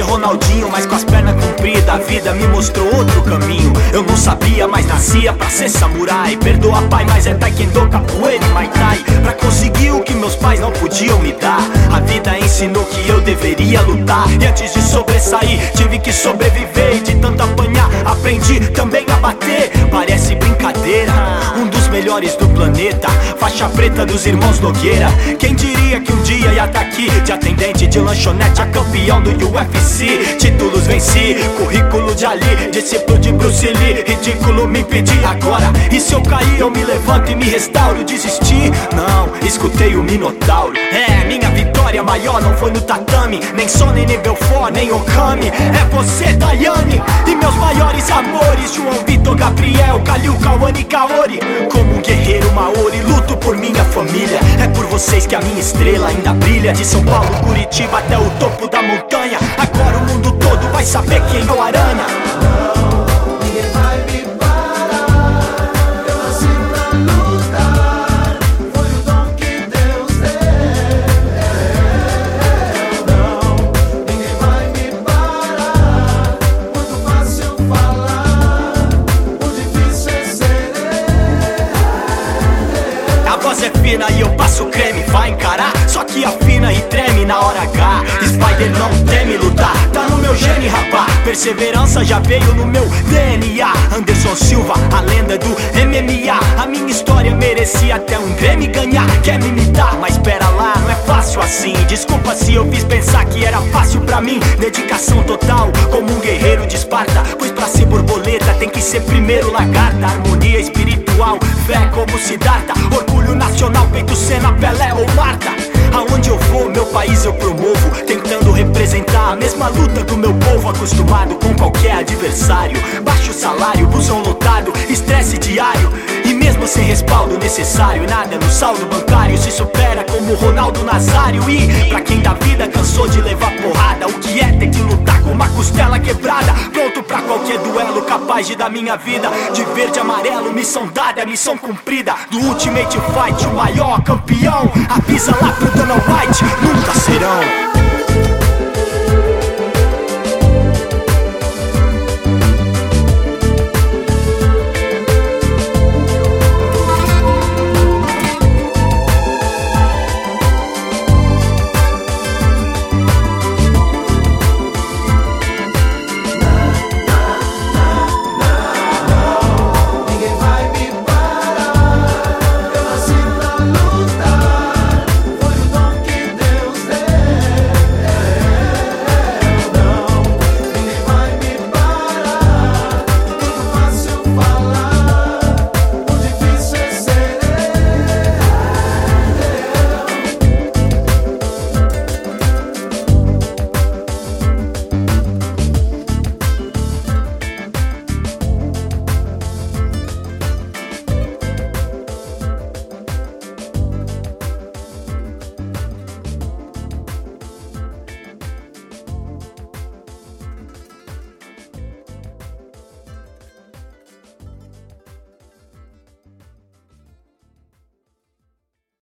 ser Ronaldinho, mas com as pernas compridas. A vida me mostrou outro caminho. Eu não sabia, mas nascia pra ser samurai. Perdoa pai, mas é taekwondo, capoeira e muay thai. Pra conseguir o que meus pais não podiam me dar, a vida ensinou que eu deveria lutar. E antes de sobressair, tive que sobreviver. E de tanto apanhar, aprendi também a bater. Parece brincadeira, um dos melhores do planeta, faixa preta dos irmãos Nogueira. Quem diria que um dia ia estar aqui, de atendente de lanchonete a campeão do UFC. Títulos venci, currículo de Ali, discípulo de Bruce Lee. Ridículo me impedir agora, e se eu cair eu me levanto e me restauro. Desistir? Não, escutei o Minotauro. É, minha vitória maior não foi no tatame, nem Sony, nem Belfort, nem Okami. É você, Daiane, e meus maiores amores, João Vitor, Gabriel, Kalil, Cauane e Kaori. Como um guerreiro maori, luto por minha família. É por vocês que a minha estrela ainda brilha. De São Paulo, Curitiba até o topo da montanha. Agora o mundo todo vai saber quem é o Aranha. Ninguém vai me parar, eu nasci pra lutar. Foi o dom que Deus deu. Não, ninguém vai me parar. Muito fácil falar, o difícil é ser. A voz é fina e eu passo creme, vai encarar. Só que afina e treme na hora H. Spider não teme lutar, tá no meu gene, rapá. Perseverança já veio no meu DNA. Anderson Silva, a lenda do MMA. A minha história merecia até um Grammy ganhar. Quer me imitar? Mas pera lá, não é fácil assim. Desculpa se eu fiz pensar que era fácil pra mim. Dedicação total, como um guerreiro de Esparta. Pois pra ser borboleta tem que ser primeiro lagarta. Harmonia espiritual, fé como Siddhartha. Orgulho nacional, peito Senna, Pelé ou Marta. Aonde eu vou, meu país eu promovo, tentando representar a mesma luta do meu povo. Acostumado com qualquer adversário, baixo salário, busão lotado, estresse diário. E mesmo sem respaldo necessário, nada no saldo bancário se supera como Ronaldo Nazário. E pra quem da vida cansou de levar porrada, o que é ter que lutar com uma costela quebrada? Pronto pra qualquer duelo, capaz de dar minha vida de verde e amarelo, missão dada, missão cumprida. Do Ultimate Fight, o maior campeão, avisa lá pro Dana White, nunca serão.